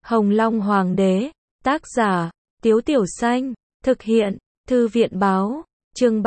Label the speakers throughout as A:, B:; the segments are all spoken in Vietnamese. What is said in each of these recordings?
A: Hồng Long Hoàng đế, tác giả, Tiếu Tiểu Xanh, thực hiện, Thư viện báo, chương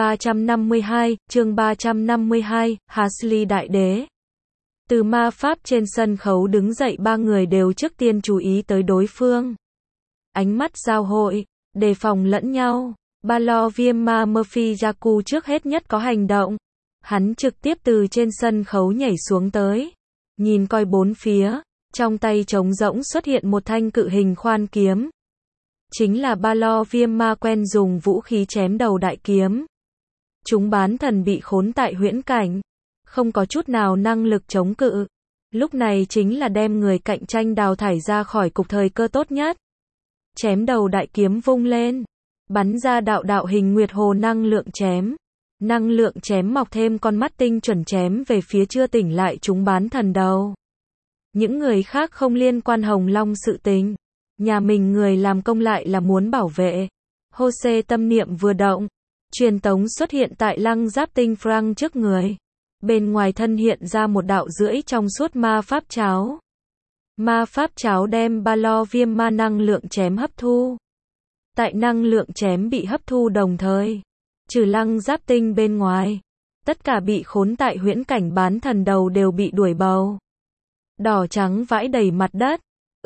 A: 352, Hasli Đại Đế. Từ ma pháp trên sân khấu đứng dậy ba người đều trước tiên chú ý tới đối phương. Ánh mắt giao hội, đề phòng lẫn nhau. Balor Viêm Ma Murphy Jaku trước hết nhất có hành động. Hắn trực tiếp từ trên sân khấu nhảy xuống tới. Nhìn coi bốn phía, trong tay trống rỗng xuất hiện một thanh cự hình khoan kiếm. Chính là Balor Viêm Ma quen dùng vũ khí chém đầu đại kiếm. Chúng bán thần bị khốn tại huyễn cảnh, không có chút nào năng lực chống cự. Lúc này chính là đem người cạnh tranh đào thải ra khỏi cục thời cơ tốt nhất. Chém đầu đại kiếm vung lên, bắn ra đạo đạo hình nguyệt hồ năng lượng chém. Năng lượng chém mọc thêm con mắt tinh chuẩn chém về phía chưa tỉnh lại chúng bán thần đầu. Những người khác không liên quan Hồng Long sự tình. Nhà mình người làm công lại là muốn bảo vệ. Jose tâm niệm vừa động. Truyền tống xuất hiện tại lăng giáp tinh Frank trước người. Bên ngoài thân hiện ra một đạo rưỡi trong suốt ma pháp cháo. Ma pháp cháo đem Balor Viêm Ma năng lượng chém hấp thu. Tại năng lượng chém bị hấp thu đồng thời, trừ lăng giáp tinh bên ngoài, tất cả bị khốn tại huyễn cảnh bán thần đầu đều bị đuổi bầu. Đỏ trắng vãi đầy mặt đất.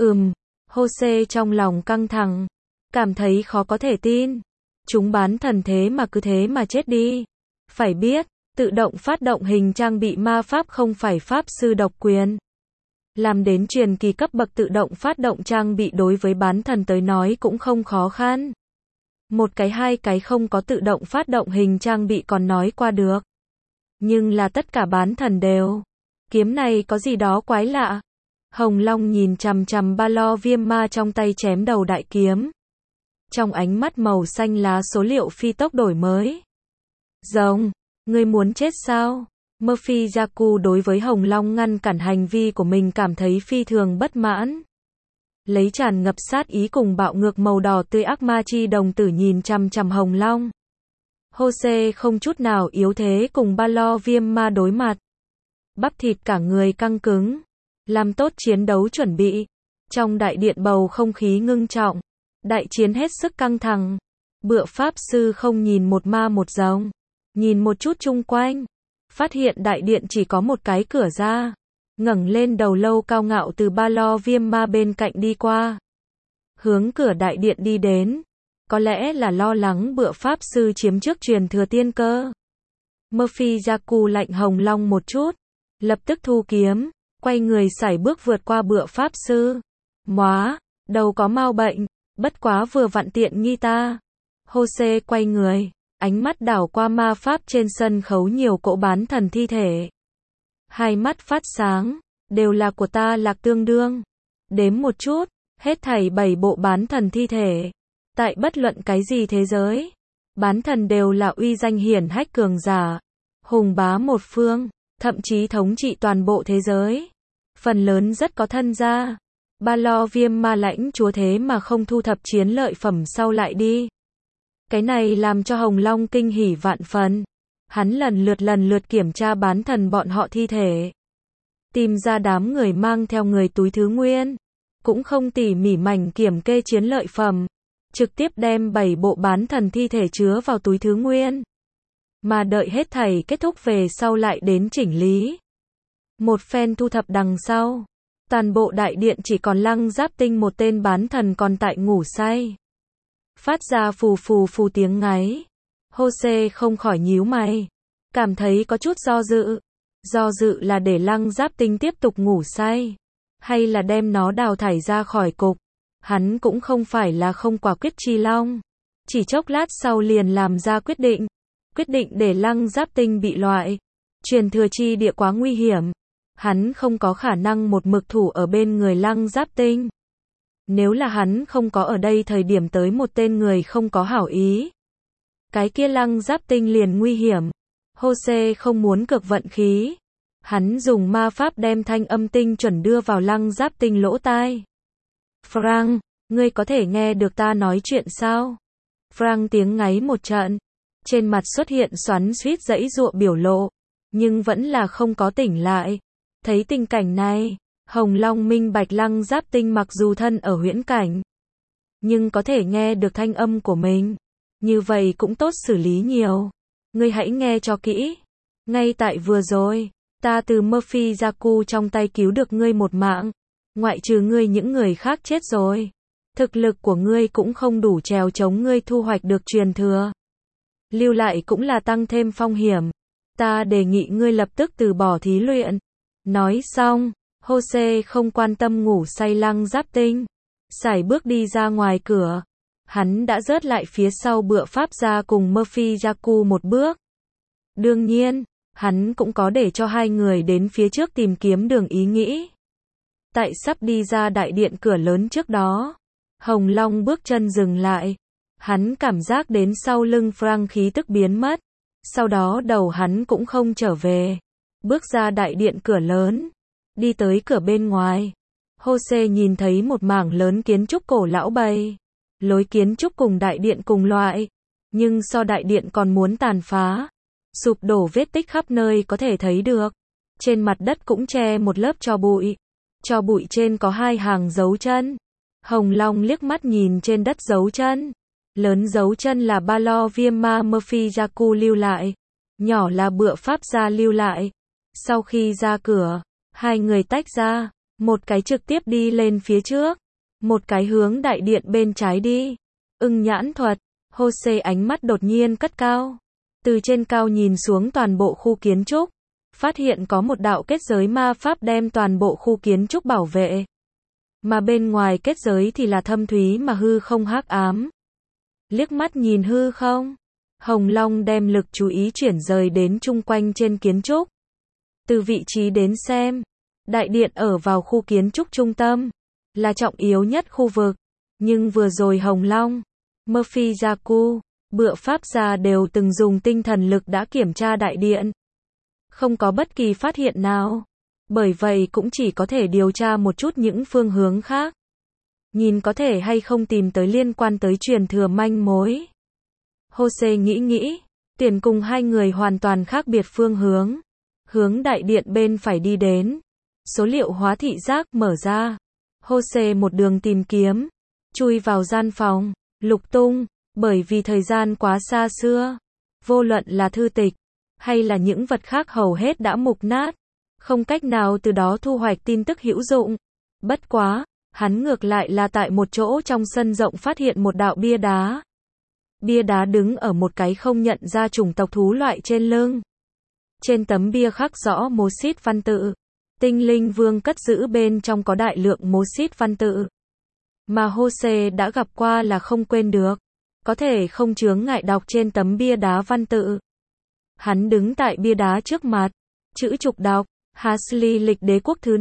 A: Jose trong lòng căng thẳng, cảm thấy khó có thể tin. Chúng bán thần thế mà chết đi. Phải biết, tự động phát động hình trang bị ma pháp không phải pháp sư độc quyền. Làm đến truyền kỳ cấp bậc tự động phát động trang bị đối với bán thần tới nói cũng không khó khăn. Một cái hai cái không có tự động phát động hình trang bị còn nói qua được. Nhưng là tất cả bán thần đều. Kiếm này có gì đó quái lạ. Hồng Long nhìn chằm chằm Balor Viêm Ma trong tay chém đầu đại kiếm. Trong ánh mắt màu xanh lá số liệu phi tốc đổi mới. Rồng, ngươi muốn chết sao? Murphy Jaku đối với Hồng Long ngăn cản hành vi của mình cảm thấy phi thường bất mãn. Lấy tràn ngập sát ý cùng bạo ngược màu đỏ tươi ác ma chi đồng tử nhìn chằm chằm Hồng Long. Jose không chút nào yếu thế cùng Balor Viêm Ma đối mặt. Bắp thịt cả người căng cứng. Làm tốt chiến đấu chuẩn bị. Trong đại điện bầu không khí ngưng trọng. Đại chiến hết sức căng thẳng. Bựa pháp sư không nhìn một ma một rồng. Nhìn một chút chung quanh. Phát hiện đại điện chỉ có một cái cửa ra. Ngẩng lên đầu lâu cao ngạo từ Balor Viêm Ma bên cạnh đi qua. Hướng cửa đại điện đi đến. Có lẽ là lo lắng bựa pháp sư chiếm trước truyền thừa tiên cơ. Murphy Jaku lạnh Hồng Long một chút. Lập tức thu kiếm. Quay người sải bước vượt qua bựa pháp sư. Móa, đầu có mau bệnh. Bất quá vừa vặn tiện nghi ta. Jose quay người. Ánh mắt đảo qua ma pháp trên sân khấu nhiều cỗ bán thần thi thể. Hai mắt phát sáng, đều là của ta lạc tương đương. Đếm một chút, hết thảy 7 bộ bán thần thi thể. Tại bất luận cái gì thế giới, bán thần đều là uy danh hiển hách cường giả. Hùng bá một phương, thậm chí thống trị toàn bộ thế giới. Phần lớn rất có thân gia. Balor Viêm Ma lãnh chúa thế mà không thu thập chiến lợi phẩm sau lại đi. Cái này làm cho Hồng Long kinh hỉ vạn phần. Hắn lần lượt kiểm tra bán thần bọn họ thi thể. Tìm ra đám người mang theo người túi thứ nguyên. Cũng không tỉ mỉ mảnh kiểm kê chiến lợi phẩm. Trực tiếp đem 7 bộ bán thần thi thể chứa vào túi thứ nguyên. Mà đợi hết thảy kết thúc về sau lại đến chỉnh lý. Một phen thu thập đằng sau. Toàn bộ đại điện chỉ còn lăng giáp tinh một tên bán thần còn tại ngủ say. Phát ra phù phù tiếng ngáy. Jose không khỏi nhíu mày. Cảm thấy có chút do dự. Do dự là để lăng giáp tinh tiếp tục ngủ say. Hay là đem nó đào thải ra khỏi cục. Hắn cũng không phải là không quả quyết chi long. Chỉ chốc lát sau liền làm ra quyết định. Quyết định để lăng giáp tinh bị loại. Truyền thừa chi địa quá nguy hiểm. Hắn không có khả năng một mực thủ ở bên người lăng giáp tinh. Nếu là hắn không có ở đây thời điểm tới một tên người không có hảo ý. Cái kia lăng giáp tinh liền nguy hiểm. Jose không muốn cược vận khí. Hắn dùng ma pháp đem thanh âm tinh chuẩn đưa vào lăng giáp tinh lỗ tai. Frank, ngươi có thể nghe được ta nói chuyện sao? Frank tiếng ngáy một trận. Trên mặt xuất hiện xoắn xuýt giãy giụa biểu lộ. Nhưng vẫn là không có tỉnh lại. Thấy tình cảnh này, Hồng Long minh bạch Lăng Giáp Tinh mặc dù thân ở huyễn cảnh, nhưng có thể nghe được thanh âm của mình. Như vậy cũng tốt xử lý nhiều. Ngươi hãy nghe cho kỹ. Ngay tại vừa rồi, ta từ Murphy Yaku trong tay cứu được ngươi một mạng. Ngoại trừ ngươi những người khác chết rồi. Thực lực của ngươi cũng không đủ trèo chống ngươi thu hoạch được truyền thừa. Lưu lại cũng là tăng thêm phong hiểm. Ta đề nghị ngươi lập tức từ bỏ thí luyện. Nói xong, Jose không quan tâm ngủ say Lăng Giáp Tinh. Sải bước đi ra ngoài cửa. Hắn đã rớt lại phía sau bựa pháp gia cùng Murphy Yaku một bước. Đương nhiên, hắn cũng có để cho hai người đến phía trước tìm kiếm đường ý nghĩ. Tại sắp đi ra đại điện cửa lớn trước đó, Hồng Long bước chân dừng lại. Hắn cảm giác đến sau lưng Frank khí tức biến mất. Sau đó đầu hắn cũng không trở về. Bước ra đại điện cửa lớn. Đi tới cửa bên ngoài. Jose nhìn thấy một mảng lớn kiến trúc cổ lão bày. Lối kiến trúc cùng đại điện cùng loại. Nhưng so đại điện còn muốn tàn phá. Sụp đổ vết tích khắp nơi có thể thấy được. Trên mặt đất cũng che một lớp tro bụi. Tro bụi trên có hai hàng dấu chân. Hồng Long liếc mắt nhìn trên đất dấu chân. Lớn dấu chân là ba lo viêm ma Murphy Yaku lưu lại. Nhỏ là bựa pháp gia lưu lại. Sau khi ra cửa, hai người tách ra. Một cái trực tiếp đi lên phía trước. Một cái hướng đại điện bên trái đi. Ưng nhãn thuật. Jose ánh mắt đột nhiên cất cao. Từ trên cao nhìn xuống toàn bộ khu kiến trúc. Phát hiện có một đạo kết giới ma pháp đem toàn bộ khu kiến trúc bảo vệ. Mà bên ngoài kết giới thì là thâm thúy mà hư không hắc ám. Liếc mắt nhìn hư không, Hồng Long đem lực chú ý chuyển rời đến chung quanh trên kiến trúc. Từ vị trí đến xem, đại điện ở vào khu kiến trúc trung tâm, là trọng yếu nhất khu vực. Nhưng vừa rồi Hồng Long, Murphy Yaku, bựa pháp gia đều từng dùng tinh thần lực đã kiểm tra đại điện. Không có bất kỳ phát hiện nào. Bởi vậy cũng chỉ có thể điều tra một chút những phương hướng khác. Nhìn có thể hay không tìm tới liên quan tới truyền thừa manh mối. Jose nghĩ, tuyển cùng hai người hoàn toàn khác biệt phương hướng. Hướng đại điện bên phải đi đến. Số liệu hóa thị giác mở ra. Jose một đường tìm kiếm. Chui vào gian phòng, lục tung, bởi vì thời gian quá xa xưa. Vô luận là thư tịch, hay là những vật khác hầu hết đã mục nát. Không cách nào từ đó thu hoạch tin tức hữu dụng. Bất quá, hắn ngược lại là tại một chỗ trong sân rộng phát hiện một đạo bia đá. Bia đá đứng ở một cái không nhận ra chủng tộc thú loại trên lưng. Trên tấm bia khắc rõ mô xít văn tự. Tinh linh vương cất giữ bên trong có đại lượng mô xít văn tự. Mà Jose đã gặp qua là không quên được. Có thể không chướng ngại đọc trên tấm bia đá văn tự. Hắn đứng tại bia đá trước mặt. Chữ trục đọc. Hasley lịch đế quốc thứ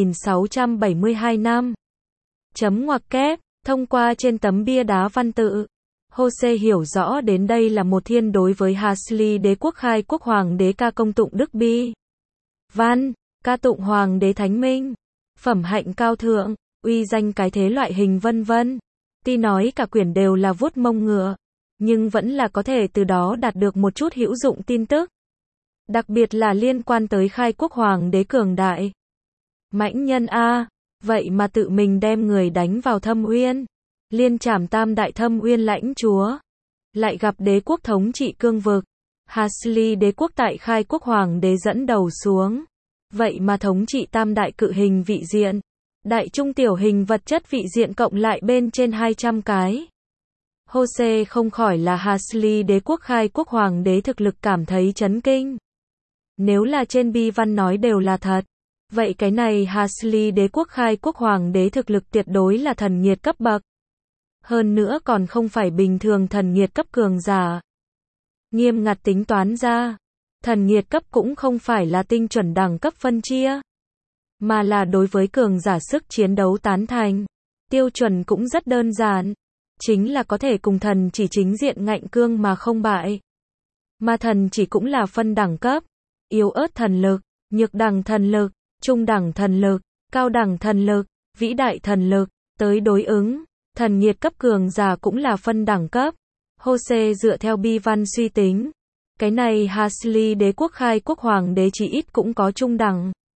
A: 5672 năm. Chấm ngoặc kép, thông qua trên tấm bia đá văn tự. Jose hiểu rõ đến đây là một thiên đối với Hasley đế quốc khai quốc hoàng đế ca công tụng đức bi. Văn, ca tụng hoàng đế thánh minh. Phẩm hạnh cao thượng, uy danh cái thế loại hình vân vân. Tuy nói cả quyển đều là vuốt mông ngựa, nhưng vẫn là có thể từ đó đạt được một chút hữu dụng tin tức. Đặc biệt là liên quan tới khai quốc hoàng đế cường đại. Mãnh nhân A, vậy mà tự mình đem người đánh vào thâm uyên. Liên trảm tam đại thâm uyên lãnh chúa. Lại gặp đế quốc thống trị cương vực. Hasley đế quốc tại khai quốc hoàng đế dẫn đầu xuống. Vậy mà thống trị tam đại cự hình vị diện. Đại trung tiểu hình vật chất vị diện cộng lại bên trên 200 cái. Jose không khỏi là Hasley đế quốc khai quốc hoàng đế thực lực cảm thấy chấn kinh. Nếu là trên bi văn nói đều là thật, vậy cái này Hasley đế quốc khai quốc hoàng đế thực lực tuyệt đối là thần nhiệt cấp bậc. Hơn nữa còn không phải bình thường thần nhiệt cấp cường giả. Nghiêm ngặt tính toán ra, thần nhiệt cấp cũng không phải là tinh chuẩn đẳng cấp phân chia, mà là đối với cường giả sức chiến đấu tán thành. Tiêu chuẩn cũng rất đơn giản, chính là có thể cùng thần chỉ chính diện ngạnh cương mà không bại. Mà thần chỉ cũng là phân đẳng cấp. Yếu ớt thần lực, nhược đẳng thần lực, trung đẳng thần lực, cao đẳng thần lực, vĩ đại thần lực, tới đối ứng, thần nhiệt cấp cường giả cũng là phân đẳng cấp. Jose dựa theo bi văn suy tính, cái này Hasley đế quốc khai quốc hoàng đế chỉ ít cũng có trung đẳng.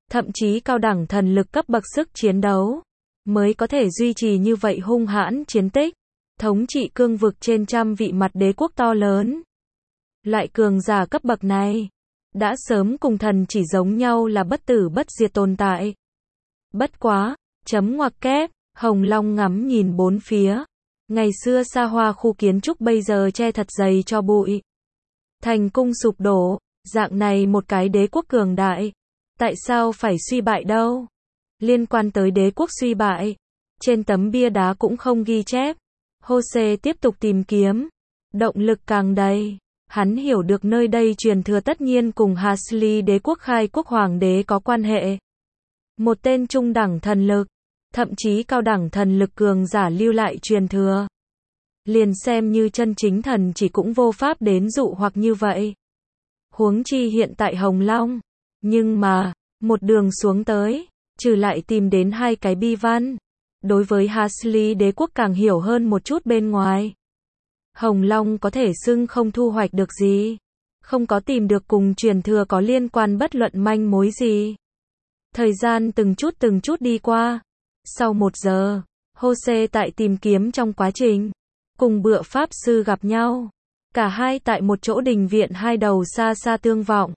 A: thậm chí cao đẳng thần lực cấp bậc sức chiến đấu, mới có thể duy trì như vậy hung hãn chiến tích, thống trị cương vực trên trăm vị mặt đế quốc to lớn. Loại cường giả cấp bậc này, đã sớm cùng thần chỉ giống nhau là bất tử bất diệt tồn tại. Bất quá, chấm ngoặc kép, Hồng Long ngắm nhìn bốn phía. Ngày xưa xa hoa khu kiến trúc bây giờ che thật dày cho bụi. Thành cung sụp đổ, dạng này một cái đế quốc cường đại. Tại sao phải suy bại đâu? Liên quan tới đế quốc suy bại, trên tấm bia đá cũng không ghi chép. Jose tiếp tục tìm kiếm. Động lực càng đầy. Hắn hiểu được nơi đây truyền thừa tất nhiên cùng Hasli đế quốc khai quốc hoàng đế có quan hệ. Một tên trung đẳng thần lực, thậm chí cao đẳng thần lực cường giả lưu lại truyền thừa. Liền xem như chân chính thần chỉ cũng vô pháp đến dụ hoặc như vậy. Huống chi hiện tại Hồng Long. Nhưng mà, một đường xuống tới, trừ lại tìm đến hai cái bi văn. Đối với Hasli đế quốc càng hiểu hơn một chút bên ngoài. Hồng Long có thể xưng không thu hoạch được gì. Không có tìm được cùng truyền thừa có liên quan bất luận manh mối gì. Thời gian từng chút đi qua. Sau 1 giờ, Jose tại tìm kiếm trong quá trình, cùng Bựa Pháp Sư gặp nhau. Cả hai tại một chỗ đình viện hai đầu xa xa tương vọng.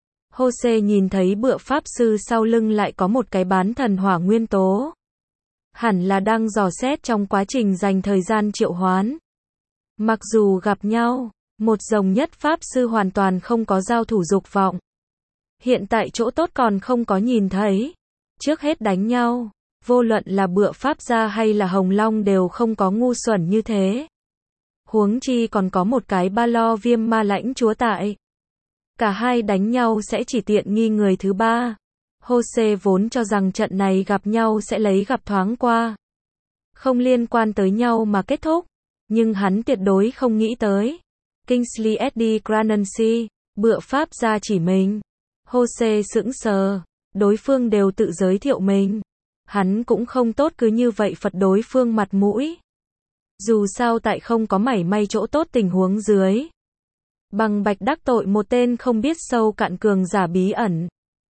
A: Jose nhìn thấy Bựa Pháp Sư sau lưng lại có một cái bán thần hỏa nguyên tố. Hẳn là đang dò xét trong quá trình dành thời gian triệu hoán. Mặc dù gặp nhau, một rồng nhất Pháp Sư hoàn toàn không có giao thủ dục vọng. Hiện tại chỗ tốt còn không có nhìn thấy. Trước hết đánh nhau, vô luận là Bựa Pháp gia hay là Hồng Long đều không có ngu xuẩn như thế. Huống chi còn có một cái ba lo viêm ma lãnh chúa tại. Cả hai đánh nhau sẽ chỉ tiện nghi người thứ ba. Jose vốn cho rằng trận này gặp nhau sẽ lấy gặp thoáng qua. Không liên quan tới nhau mà kết thúc. Nhưng hắn tuyệt đối không nghĩ tới. Kingsley S.D. Granancy, Bựa Pháp gia chỉ mình. Jose sững sờ. Đối phương đều tự giới thiệu mình. Hắn cũng không tốt cứ như vậy phật đối phương mặt mũi. Dù sao tại không có mảy may chỗ tốt tình huống dưới. Bằng bạch đắc tội một tên không biết sâu cạn cường giả bí ẩn.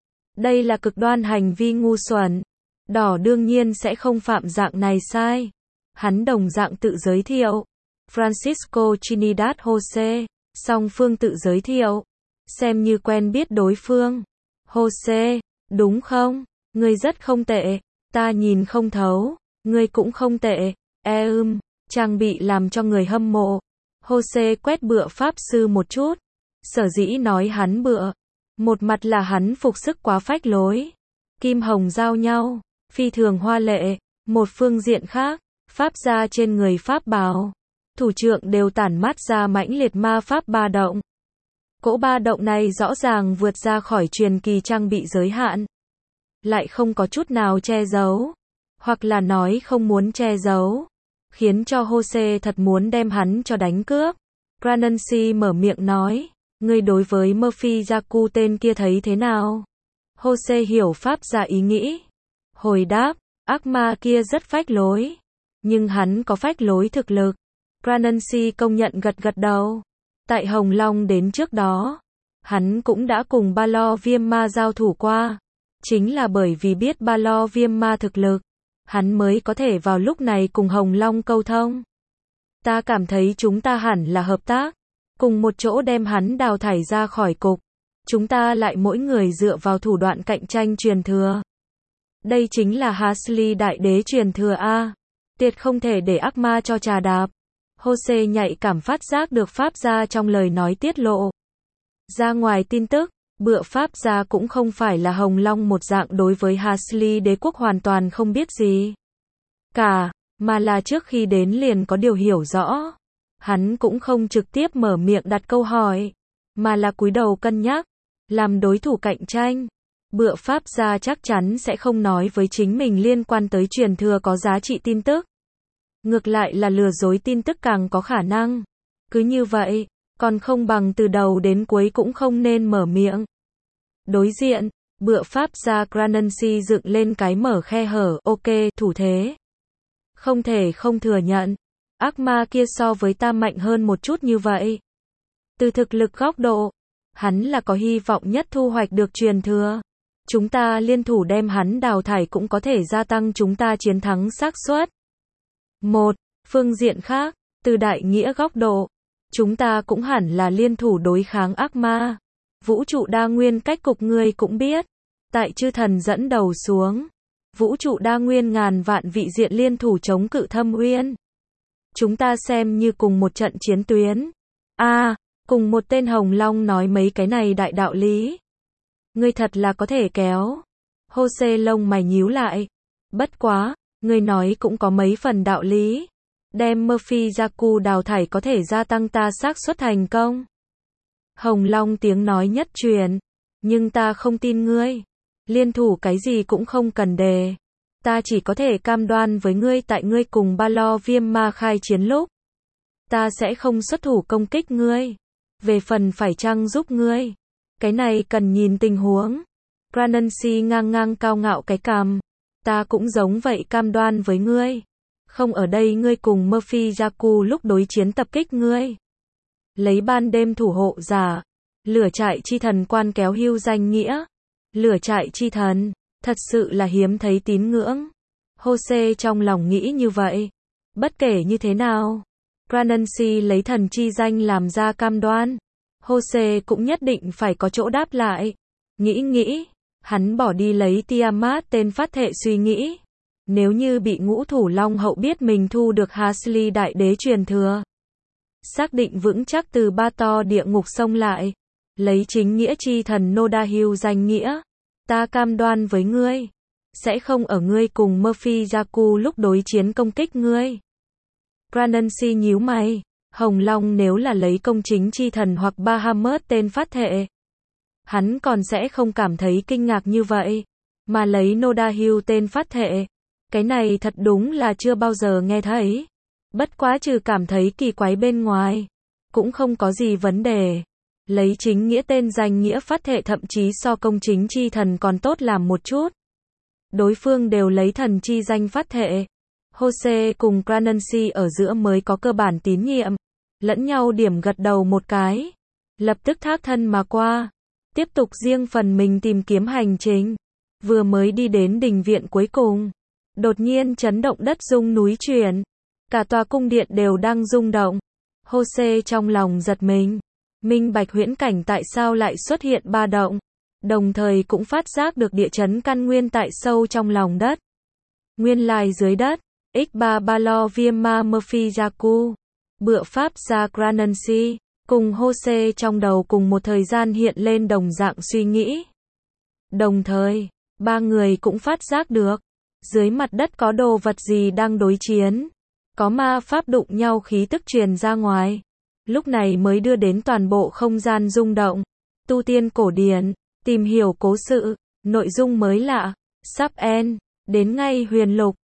A: Đây là cực đoan hành vi ngu xuẩn. Đỏ đương nhiên sẽ không phạm dạng này sai. Hắn đồng dạng tự giới thiệu. Francisco Trinidad Jose. Song phương tự giới thiệu. Xem như quen biết đối phương. Jose, đúng không? Ngươi rất không tệ. Ta nhìn không thấu. Ngươi cũng không tệ. Trang bị làm cho người hâm mộ. Jose quét Bựa Pháp Sư một chút. Sở dĩ nói hắn bựa. Một mặt là hắn phục sức quá phách lối. Kim hồng giao nhau. Phi thường hoa lệ. Một phương diện khác. Pháp gia trên người Pháp bào. Thủ trưởng đều tản mát ra mãnh liệt ma Pháp ba động. Cỗ ba động này rõ ràng vượt ra khỏi truyền kỳ trang bị giới hạn. Lại không có chút nào che giấu. Hoặc là nói không muốn che giấu. Khiến cho Jose thật muốn đem hắn cho đánh cướp. Granancy mở miệng nói. Ngươi đối với Murphy Yaku tên kia thấy thế nào? Jose hiểu Pháp gia ý nghĩ. Hồi đáp, ác ma kia rất phách lối. Nhưng hắn có phách lối thực lực. Granancy công nhận gật gật đầu. Tại Hồng Long đến trước đó, hắn cũng đã cùng ba lo viêm ma giao thủ qua. Chính là bởi vì biết ba lo viêm ma thực lực, hắn mới có thể vào lúc này cùng Hồng Long câu thông. Ta cảm thấy chúng ta hẳn là hợp tác, cùng một chỗ đem hắn đào thải ra khỏi cục. Chúng ta lại mỗi người dựa vào thủ đoạn cạnh tranh truyền thừa. Đây chính là Hasli đại đế truyền thừa A. Tuyệt không thể để ác ma cho trà đạp. Jose nhạy cảm phát giác được Pháp gia trong lời nói tiết lộ. Ra ngoài tin tức, Bựa Pháp gia cũng không phải là Hồng Long một dạng đối với Hasli đế quốc hoàn toàn không biết gì cả, mà là trước khi đến liền có điều hiểu rõ. Hắn cũng không trực tiếp mở miệng đặt câu hỏi, mà là cúi đầu cân nhắc, làm đối thủ cạnh tranh. Bựa Pháp gia chắc chắn sẽ không nói với chính mình liên quan tới truyền thừa có giá trị tin tức. Ngược lại là lừa dối tin tức càng có khả năng. Cứ như vậy, còn không bằng từ đầu đến cuối cũng không nên mở miệng. Đối diện, Bựa Pháp gia Granancy dựng lên cái mở khe hở, ok, thủ thế. Không thể không thừa nhận, ác ma kia so với ta mạnh hơn một chút như vậy. Từ thực lực góc độ, hắn là có hy vọng nhất thu hoạch được truyền thừa. Chúng ta liên thủ đem hắn đào thải cũng có thể gia tăng chúng ta chiến thắng xác suất. Một phương diện khác, từ đại nghĩa góc độ, chúng ta cũng hẳn là liên thủ đối kháng ác ma. Vũ trụ đa nguyên cách cục ngươi cũng biết. Tại chư thần dẫn đầu xuống, vũ trụ đa nguyên ngàn vạn vị diện liên thủ chống cự Thâm Uyên. Chúng ta xem như cùng một trận chiến tuyến. Cùng một tên Hồng Long nói mấy cái này đại đạo lý. Ngươi thật là có thể kéo. Jose lông mày nhíu lại. Bất quá, ngươi nói cũng có mấy phần đạo lý. Đem Murphy Yaku đào thải có thể gia tăng ta xác suất thành công. Hồng Long tiếng nói nhất truyền. Nhưng ta không tin ngươi. Liên thủ cái gì cũng không cần đề. Ta chỉ có thể cam đoan với ngươi tại ngươi cùng Ba Lo Viêm Ma khai chiến lúc. Ta sẽ không xuất thủ công kích ngươi. Về phần phải chăng giúp ngươi. Cái này cần nhìn tình huống. Granansi ngang ngang cao ngạo cái cằm. Ta cũng giống vậy cam đoan với ngươi. Không ở đây ngươi cùng Murphy Yaku lúc đối chiến tập kích ngươi. Lấy ban đêm thủ hộ giả. Lửa trại chi thần quan kéo hưu danh nghĩa. Lửa trại chi thần. Thật sự là hiếm thấy tín ngưỡng. Jose trong lòng nghĩ như vậy. Bất kể như thế nào. Granansi lấy thần chi danh làm ra cam đoan. Jose cũng nhất định phải có chỗ đáp lại. Nghĩ. Hắn bỏ đi lấy Tiamat tên phát thệ suy nghĩ. Nếu như bị ngũ thủ long hậu biết mình thu được Hasli đại đế truyền thừa. Xác định vững chắc từ ba to địa ngục xông lại. Lấy chính nghĩa chi thần Nodahil danh nghĩa. Ta cam đoan với ngươi. Sẽ không ở ngươi cùng Murphy Yaku lúc đối chiến công kích ngươi. Granansi nhíu mày. Hồng Long nếu là lấy công chính chi thần hoặc Bahamut tên phát thệ. Hắn còn sẽ không cảm thấy kinh ngạc như vậy. Mà lấy Nodahil tên phát thệ. Cái này thật đúng là chưa bao giờ nghe thấy. Bất quá trừ cảm thấy kỳ quái bên ngoài. Cũng không có gì vấn đề. Lấy chính nghĩa tên danh nghĩa phát thệ thậm chí so công chính chi thần còn tốt làm một chút. Đối phương đều lấy thần chi danh phát thệ. Jose cùng Granansi ở giữa mới có cơ bản tín nhiệm. Lẫn nhau điểm gật đầu một cái. Lập tức thác thân mà qua. Tiếp tục riêng phần mình tìm kiếm hành trình. Vừa mới đi đến đình viện cuối cùng. Đột nhiên chấn động đất rung núi chuyển. Cả tòa cung điện đều đang rung động. Jose trong lòng giật mình. Minh bạch huyễn cảnh tại sao lại xuất hiện ba động. Đồng thời cũng phát giác được địa chấn căn nguyên tại sâu trong lòng đất. Nguyên lai dưới đất. X3 Ba Lo Viêm Ma Murphy Yaku. Bựa pháp ra Granansi. Cùng Jose trong đầu cùng một thời gian hiện lên đồng dạng suy nghĩ. Đồng thời, ba người cũng phát giác được. Dưới mặt đất có đồ vật gì đang đối chiến. Có ma pháp đụng nhau khí tức truyền ra ngoài. Lúc này mới đưa đến toàn bộ không gian rung động. Tu tiên cổ điển, tìm hiểu cố sự, nội dung mới lạ, sắp end, đến ngay huyền lục.